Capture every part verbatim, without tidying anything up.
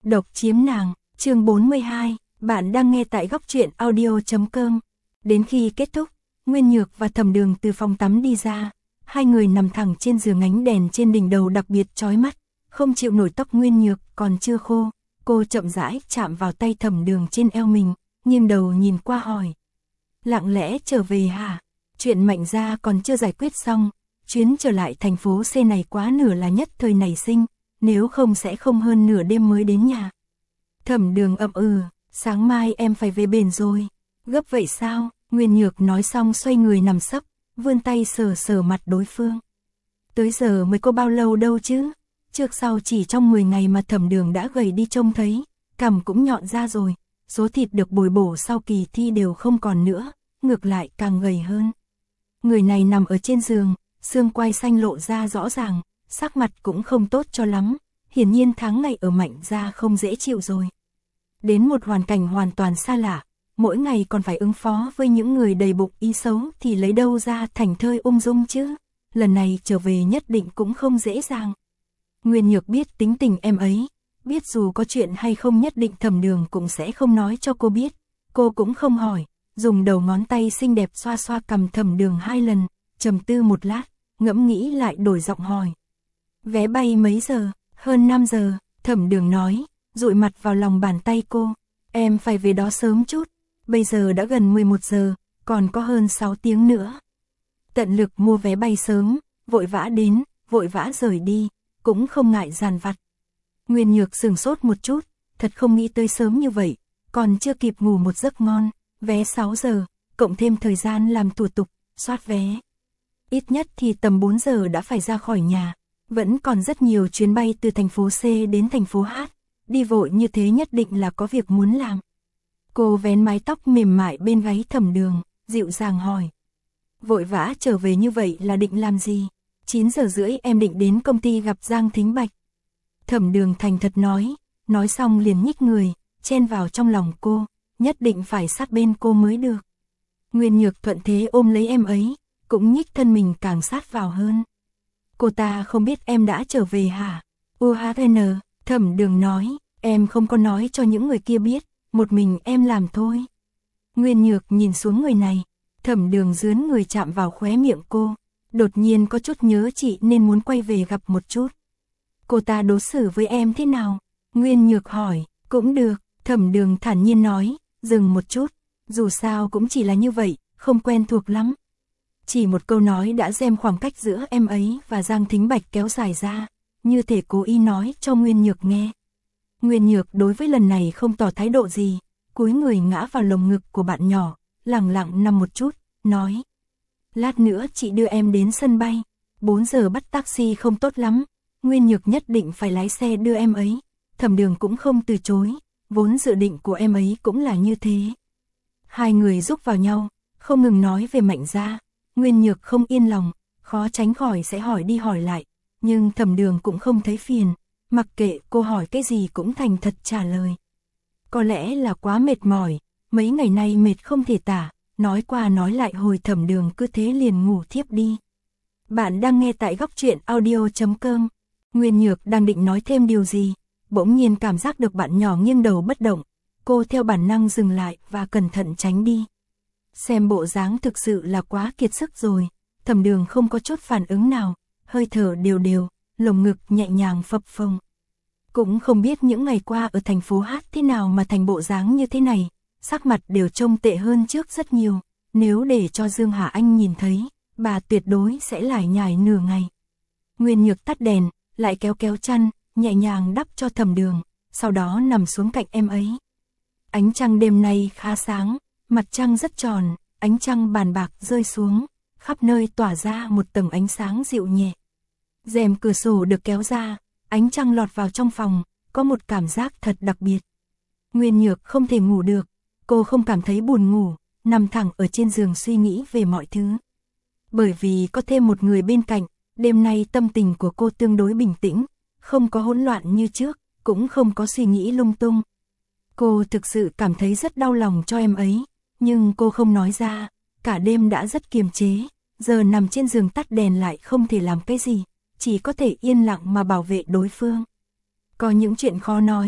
Độc chiếm nàng, chương bốn mươi hai, bạn đang nghe tại góc truyện audio chấm com. Đến khi kết thúc, Nguyên Nhược và Thẩm Đường từ phòng tắm đi ra, hai người nằm thẳng trên giường, ánh đèn trên đỉnh đầu đặc biệt chói mắt, không chịu nổi. Tóc Nguyên Nhược còn chưa khô, cô chậm rãi chạm vào tay Thẩm Đường trên eo mình, nghiêng đầu nhìn qua hỏi: "Lặng lẽ trở về hả? Chuyện Mạnh gia còn chưa giải quyết xong, chuyến trở lại thành phố C này quá nửa là nhất thời nảy sinh, nếu không sẽ không hơn nửa đêm mới đến nhà." Thẩm Đường ậm ừ, "Sáng mai em phải về bển rồi." "Gấp vậy sao?" Nguyên Nhược nói xong xoay người nằm sấp, vươn tay sờ sờ mặt đối phương. "Tới giờ mới có bao lâu đâu chứ, trước sau chỉ trong mười ngày mà Thẩm Đường đã gầy đi trông thấy, cằm cũng nhọn ra rồi, số thịt được bồi bổ sau kỳ thi đều không còn nữa, ngược lại càng gầy hơn." Người này nằm ở trên giường, xương quai xanh lộ ra rõ ràng, sắc mặt cũng không tốt cho lắm, hiển nhiên tháng ngày ở Mạnh gia không dễ chịu rồi. Đến một hoàn cảnh hoàn toàn xa lạ, mỗi ngày còn phải ứng phó với những người đầy bụng ý xấu thì lấy đâu ra thành thơi ung dung chứ, lần này trở về nhất định cũng không dễ dàng. Nguyên Nhược biết tính tình em ấy, biết dù có chuyện hay không nhất định Thẩm Đường cũng sẽ không nói cho cô biết, cô cũng không hỏi, dùng đầu ngón tay xinh đẹp xoa xoa cằm Thẩm Đường hai lần, trầm tư một lát, ngẫm nghĩ lại đổi giọng hỏi: "Vé bay mấy giờ?" "Hơn năm giờ", Thẩm Đường nói, dụi mặt vào lòng bàn tay cô. "Em phải về đó sớm chút, bây giờ đã gần mười một giờ, còn có hơn sáu tiếng nữa." Tận lực mua vé bay sớm, vội vã đến, vội vã rời đi, cũng không ngại dàn vặt. Nguyên Nhược sửng sốt một chút, thật không nghĩ tới sớm như vậy, còn chưa kịp ngủ một giấc ngon, vé sáu giờ, cộng thêm thời gian làm thủ tục, soát vé. Ít nhất thì tầm bốn giờ đã phải ra khỏi nhà, vẫn còn rất nhiều chuyến bay từ thành phố C đến thành phố H, đi vội như thế nhất định là có việc muốn làm. Cô vén mái tóc mềm mại bên gáy Thẩm Đường, dịu dàng hỏi: "Vội vã trở về như vậy là định làm gì?" chín giờ rưỡi em định đến công ty gặp Giang Thính Bạch." Thẩm Đường thành thật nói, nói xong liền nhích người, chen vào trong lòng cô, nhất định phải sát bên cô mới được. Nguyên Nhược thuận thế ôm lấy em ấy, cũng nhích thân mình càng sát vào hơn. "Cô ta không biết em đã trở về hả?" "u hát en", Thẩm Đường nói, "Em không có nói cho những người kia biết, một mình em làm thôi." Nguyên Nhược nhìn xuống người này, Thẩm Đường dướn người chạm vào khóe miệng cô, đột nhiên có chút nhớ chị nên muốn quay về gặp một chút. "Cô ta đối xử với em thế nào?" Nguyên Nhược hỏi. "Cũng được", Thẩm Đường thản nhiên nói, dừng một chút, "Dù sao cũng chỉ là như vậy, không quen thuộc lắm." Chỉ một câu nói đã đem khoảng cách giữa em ấy và Giang Thính Bạch kéo dài ra, như thể cố ý nói cho Nguyên Nhược nghe. Nguyên Nhược đối với lần này không tỏ thái độ gì, cúi người ngã vào lồng ngực của bạn nhỏ, lẳng lặng nằm một chút, nói: "Lát nữa chị đưa em đến sân bay, bốn giờ bắt taxi không tốt lắm." Nguyên Nhược nhất định phải lái xe đưa em ấy, Thẩm Đường cũng không từ chối, vốn dự định của em ấy cũng là như thế. Hai người rúc vào nhau, không ngừng nói về Mạnh gia. Nguyên Nhược không yên lòng, khó tránh khỏi sẽ hỏi đi hỏi lại, nhưng Thẩm Đường cũng không thấy phiền, mặc kệ cô hỏi cái gì cũng thành thật trả lời. Có lẽ là quá mệt mỏi, mấy ngày nay mệt không thể tả, nói qua nói lại hồi Thẩm Đường cứ thế liền ngủ thiếp đi. Bạn đang nghe tại góc truyện audio chấm com. Nguyên Nhược đang định nói thêm điều gì, bỗng nhiên cảm giác được bạn nhỏ nghiêng đầu bất động, cô theo bản năng dừng lại và cẩn thận tránh đi. Xem bộ dáng thực sự là quá kiệt sức rồi, Thẩm Đường không có chút phản ứng nào, hơi thở đều đều, lồng ngực nhẹ nhàng phập phồng. Cũng không biết những ngày qua ở thành phố Hát thế nào mà thành bộ dáng như thế này, sắc mặt đều trông tệ hơn trước rất nhiều, nếu để cho Dương Hà Anh nhìn thấy, bà tuyệt đối sẽ lải nhải nửa ngày. Nguyên Nhược tắt đèn, lại kéo kéo chăn, nhẹ nhàng đắp cho Thẩm Đường, sau đó nằm xuống cạnh em ấy. Ánh trăng đêm nay khá sáng, mặt trăng rất tròn, ánh trăng bàn bạc rơi xuống, khắp nơi tỏa ra một tầng ánh sáng dịu nhẹ. Rèm cửa sổ được kéo ra, ánh trăng lọt vào trong phòng, có một cảm giác thật đặc biệt. Nguyên Nhược không thể ngủ được, cô không cảm thấy buồn ngủ, nằm thẳng ở trên giường suy nghĩ về mọi thứ. Bởi vì có thêm một người bên cạnh, đêm nay tâm tình của cô tương đối bình tĩnh, không có hỗn loạn như trước, cũng không có suy nghĩ lung tung. Cô thực sự cảm thấy rất đau lòng cho em ấy, nhưng cô không nói ra, cả đêm đã rất kiềm chế, giờ nằm trên giường tắt đèn lại không thể làm cái gì, chỉ có thể yên lặng mà bảo vệ đối phương. Có những chuyện khó nói,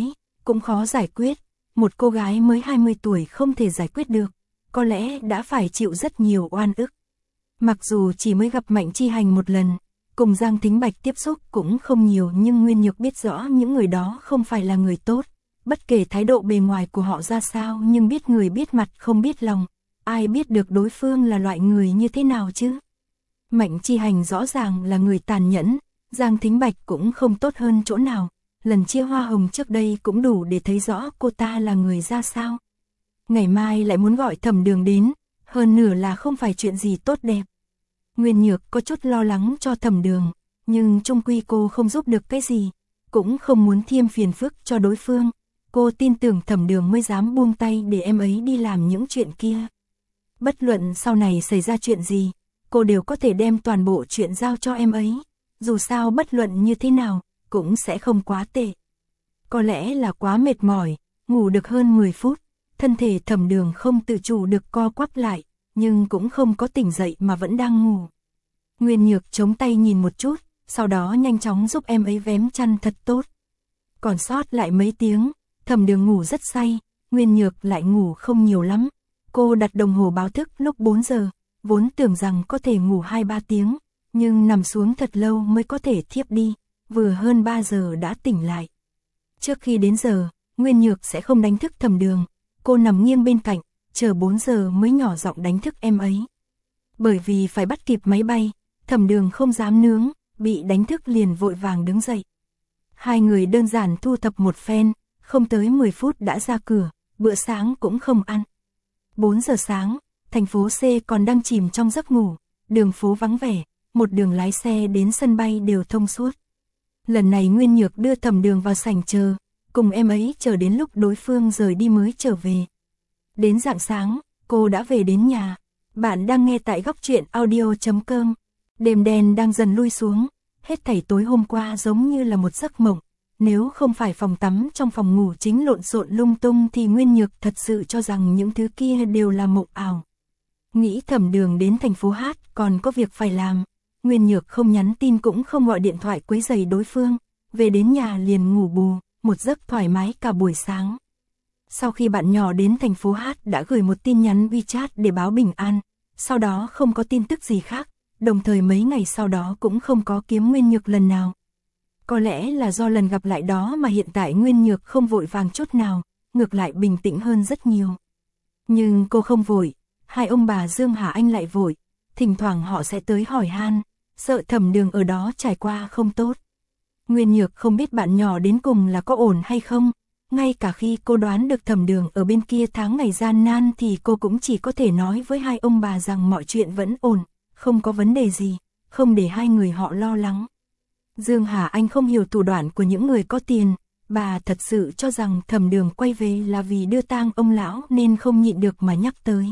cũng khó giải quyết, một cô gái mới hai mươi tuổi không thể giải quyết được, có lẽ đã phải chịu rất nhiều oan ức. Mặc dù chỉ mới gặp Mạnh Chi Hành một lần, cùng Giang Thính Bạch tiếp xúc cũng không nhiều, nhưng Nguyên Nhược biết rõ những người đó không phải là người tốt, bất kể thái độ bề ngoài của họ ra sao, nhưng biết người biết mặt không biết lòng, ai biết được đối phương là loại người như thế nào chứ. Mạnh Chi Hành rõ ràng là người tàn nhẫn, Giang Thính Bạch cũng không tốt hơn chỗ nào, lần chia hoa hồng trước đây cũng đủ để thấy rõ cô ta là người ra sao. Ngày mai lại muốn gọi Thẩm Đường đến, hơn nửa là không phải chuyện gì tốt đẹp. Nguyên Nhược có chút lo lắng cho Thẩm Đường, nhưng chung quy cô không giúp được cái gì, cũng không muốn thêm phiền phức cho đối phương. Cô tin tưởng Thẩm Đường mới dám buông tay để em ấy đi làm những chuyện kia. Bất luận sau này xảy ra chuyện gì, cô đều có thể đem toàn bộ chuyện giao cho em ấy. Dù sao bất luận như thế nào, cũng sẽ không quá tệ. Có lẽ là quá mệt mỏi, ngủ được hơn mười phút, thân thể Thẩm Đường không tự chủ được co quắp lại, nhưng cũng không có tỉnh dậy mà vẫn đang ngủ. Nguyên Nhược chống tay nhìn một chút, sau đó nhanh chóng giúp em ấy vén chăn thật tốt. Còn sót lại mấy tiếng, Thẩm Đường ngủ rất say, Nguyên Nhược lại ngủ không nhiều lắm. Cô đặt đồng hồ báo thức lúc bốn giờ, vốn tưởng rằng có thể ngủ hai ba tiếng, nhưng nằm xuống thật lâu mới có thể thiếp đi, vừa hơn ba giờ đã tỉnh lại. Trước khi đến giờ, Nguyên Nhược sẽ không đánh thức Thẩm Đường, cô nằm nghiêng bên cạnh, chờ bốn giờ mới nhỏ giọng đánh thức em ấy. Bởi vì phải bắt kịp máy bay, Thẩm Đường không dám nướng, bị đánh thức liền vội vàng đứng dậy. Hai người đơn giản thu thập một phen, không tới mười phút đã ra cửa, bữa sáng cũng không ăn. bốn giờ sáng, thành phố C còn đang chìm trong giấc ngủ, đường phố vắng vẻ, một đường lái xe đến sân bay đều thông suốt. Lần này Nguyên Nhược đưa Thẩm Đường vào sảnh chờ, cùng em ấy chờ đến lúc đối phương rời đi mới trở về. Đến rạng sáng, cô đã về đến nhà. Bạn đang nghe tại góc truyện audio chấm com. Đêm đen đang dần lui xuống, hết thảy tối hôm qua giống như là một giấc mộng. Nếu không phải phòng tắm trong phòng ngủ chính lộn xộn lung tung thì Nguyên Nhược thật sự cho rằng những thứ kia đều là mộng ảo. Nghĩ Thẩm Đường đến thành phố Hát còn có việc phải làm, Nguyên Nhược không nhắn tin cũng không gọi điện thoại quấy rầy đối phương, về đến nhà liền ngủ bù, một giấc thoải mái cả buổi sáng. Sau khi bạn nhỏ đến thành phố Hát đã gửi một tin nhắn WeChat để báo bình an, sau đó không có tin tức gì khác, đồng thời mấy ngày sau đó cũng không có kiếm Nguyên Nhược lần nào. Có lẽ là do lần gặp lại đó mà hiện tại Nguyên Nhược không vội vàng chút nào, ngược lại bình tĩnh hơn rất nhiều. Nhưng cô không vội, hai ông bà Dương Hà Anh lại vội, thỉnh thoảng họ sẽ tới hỏi han, sợ Thẩm Đường ở đó trải qua không tốt. Nguyên Nhược không biết bạn nhỏ đến cùng là có ổn hay không, ngay cả khi cô đoán được Thẩm Đường ở bên kia tháng ngày gian nan thì cô cũng chỉ có thể nói với hai ông bà rằng mọi chuyện vẫn ổn, không có vấn đề gì, không để hai người họ lo lắng. Dương Hà Anh không hiểu thủ đoạn của những người có tiền, bà thật sự cho rằng Thẩm Đường quay về là vì đưa tang ông lão nên không nhịn được mà nhắc tới.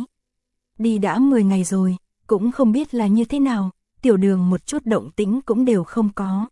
Đi đã mười ngày rồi, cũng không biết là như thế nào, Tiểu Đường một chút động tĩnh cũng đều không có.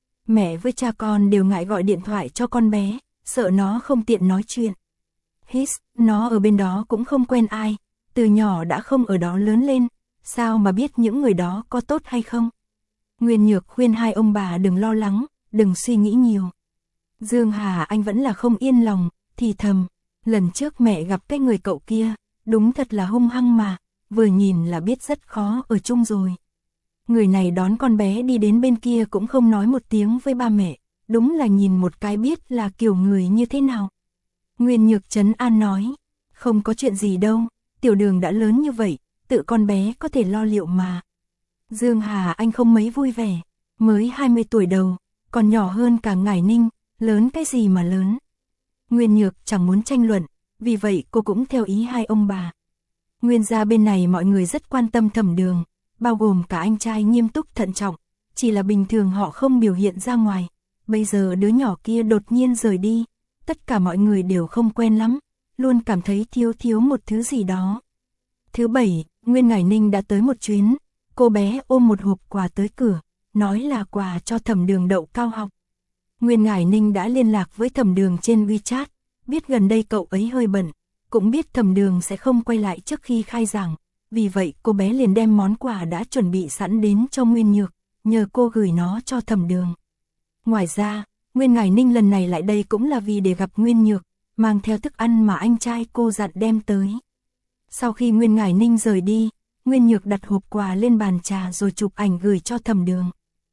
Mẹ với cha con đều ngại gọi điện thoại cho con bé, sợ nó không tiện nói chuyện. Hít, nó ở bên đó cũng không quen ai, từ nhỏ đã không ở đó lớn lên, sao mà biết những người đó có tốt hay không. Nguyên Nhược khuyên hai ông bà đừng lo lắng, đừng suy nghĩ nhiều. Dương Hà Anh vẫn là không yên lòng, thì thầm, lần trước mẹ gặp cái người cậu kia, đúng thật là hung hăng mà, vừa nhìn là biết rất khó ở chung rồi. Người này đón con bé đi đến bên kia cũng không nói một tiếng với ba mẹ, đúng là nhìn một cái biết là kiểu người như thế nào. Nguyên Nhược trấn an nói, không có chuyện gì đâu, Tiểu Đường đã lớn như vậy, tự con bé có thể lo liệu mà. Dương Hà Anh không mấy vui vẻ, mới hai mươi tuổi đầu, còn nhỏ hơn cả Ngải Ninh, lớn cái gì mà lớn. Nguyên Nhược chẳng muốn tranh luận, vì vậy cô cũng theo ý hai ông bà. Nguyên gia bên này mọi người rất quan tâm Thẩm Đường, bao gồm cả anh trai nghiêm túc thận trọng, chỉ là bình thường họ không biểu hiện ra ngoài. Bây giờ đứa nhỏ kia đột nhiên rời đi, tất cả mọi người đều không quen lắm, luôn cảm thấy thiếu thiếu một thứ gì đó. Thứ bảy, Nguyên Ngải Ninh đã tới một chuyến, cô bé ôm một hộp quà tới cửa, nói là quà cho Thẩm Đường đậu cao học. Nguyên Ngải Ninh đã liên lạc với Thẩm Đường trên WeChat, biết gần đây cậu ấy hơi bận, cũng biết Thẩm Đường sẽ không quay lại trước khi khai giảng, vì vậy cô bé liền đem món quà đã chuẩn bị sẵn đến cho Nguyên Nhược, nhờ cô gửi nó cho Thẩm Đường. Ngoài ra, Nguyên Ngải Ninh lần này lại đây cũng là vì để gặp Nguyên Nhược, mang theo thức ăn mà anh trai cô dặn đem tới. Sau khi Nguyên Ngải Ninh rời đi, Nguyên Nhược đặt hộp quà lên bàn trà rồi chụp ảnh gửi cho Thẩm Đường.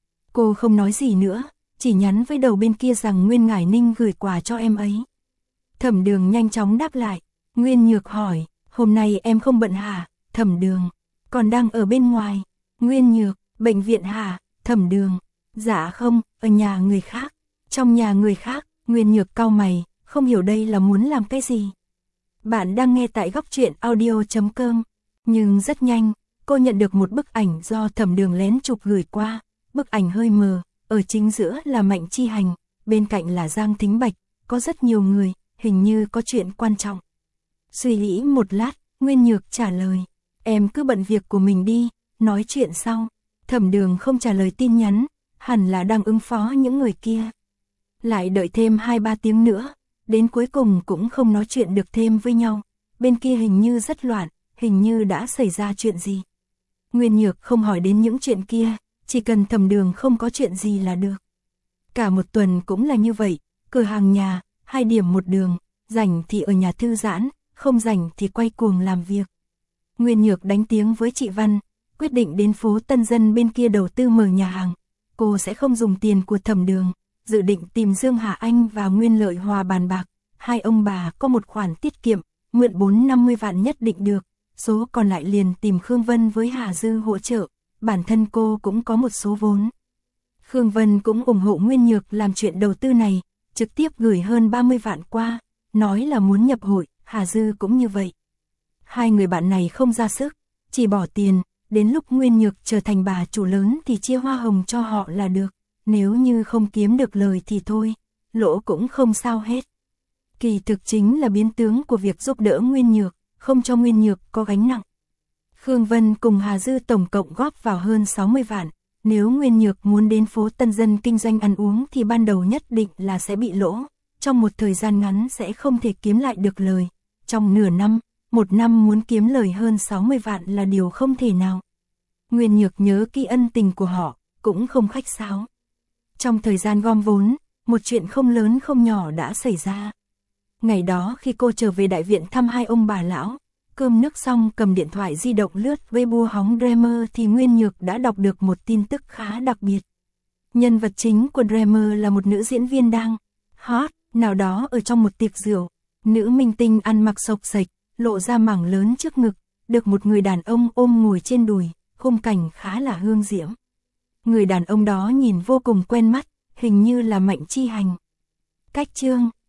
Cô không nói gì nữa, chỉ nhắn với đầu bên kia rằng Nguyên Ngải Ninh gửi quà cho em ấy. Thẩm Đường nhanh chóng đáp lại. Nguyên Nhược hỏi, hôm nay em không bận hả? Thẩm Đường, còn đang ở bên ngoài. Nguyên Nhược, bệnh viện hả? Thẩm Đường, dạ không, ở nhà người khác. Trong nhà người khác. Nguyên Nhược cau mày, không hiểu đây là muốn làm cái gì. Bạn đang nghe tại góc truyện audio chấm com. Nhưng rất nhanh, cô nhận được một bức ảnh do Thẩm Đường lén chụp gửi qua. Bức ảnh hơi mờ, ở chính giữa là Mạnh Chi Hành, bên cạnh là Giang Thính Bạch, có rất nhiều người, hình như có chuyện quan trọng. Suy nghĩ một lát, Nguyên Nhược trả lời, em cứ bận việc của mình đi, nói chuyện sau. Thẩm Đường không trả lời tin nhắn, hẳn là đang ứng phó những người kia. Lại đợi thêm hai ba tiếng nữa, đến cuối cùng cũng không nói chuyện được thêm với nhau. Bên kia hình như rất loạn, hình như đã xảy ra chuyện gì. Nguyên Nhược không hỏi đến những chuyện kia, chỉ cần Thẩm Đường không có chuyện gì là được. Cả một tuần cũng là như vậy, cửa hàng nhà, hai điểm một đường, rảnh thì ở nhà thư giãn, không rảnh thì quay cuồng làm việc. Nguyên Nhược đánh tiếng với chị Văn, quyết định đến phố Tân Dân bên kia đầu tư mở nhà hàng. Cô sẽ không dùng tiền của Thẩm Đường, dự định tìm Dương Hà Anh và Nguyên Lợi Hòa bàn bạc. Hai ông bà có một khoản tiết kiệm, mượn bốn năm mươi vạn nhất định được, số còn lại liền tìm Khương Vân với Hà Dư hỗ trợ, bản thân cô cũng có một số vốn. Khương Vân cũng ủng hộ Nguyên Nhược làm chuyện đầu tư này, trực tiếp gửi hơn ba mươi vạn qua, nói là muốn nhập hội, Hà Dư cũng như vậy. Hai người bạn này không ra sức, chỉ bỏ tiền, đến lúc Nguyên Nhược trở thành bà chủ lớn thì chia hoa hồng cho họ là được, nếu như không kiếm được lời thì thôi, lỗ cũng không sao hết. Kỳ thực chính là biến tướng của việc giúp đỡ Nguyên Nhược, không cho Nguyên Nhược có gánh nặng. Khương Vân cùng Hà Dư tổng cộng góp vào hơn sáu mươi vạn, nếu Nguyên Nhược muốn đến phố Tân Dân kinh doanh ăn uống thì ban đầu nhất định là sẽ bị lỗ, trong một thời gian ngắn sẽ không thể kiếm lại được lời. Trong nửa năm, một năm muốn kiếm lời hơn sáu mươi vạn là điều không thể nào. Nguyên Nhược nhớ kỹ ân tình của họ, cũng không khách sáo. Trong thời gian gom vốn, một chuyện không lớn không nhỏ đã xảy ra. Ngày đó khi cô trở về đại viện thăm hai ông bà lão, cơm nước xong cầm điện thoại di động lướt Weibo hóng Dreamer thì Nguyên Nhược đã đọc được một tin tức khá đặc biệt. Nhân vật chính của Dreamer là một nữ diễn viên đang hot nào đó ở trong một tiệc rượu. Nữ minh tinh ăn mặc xộc xệch, lộ ra mảng lớn trước ngực, được một người đàn ông ôm ngồi trên đùi, khung cảnh khá là hương diễm. Người đàn ông đó nhìn vô cùng quen mắt, hình như là Mạnh Chi Hành. Cách chương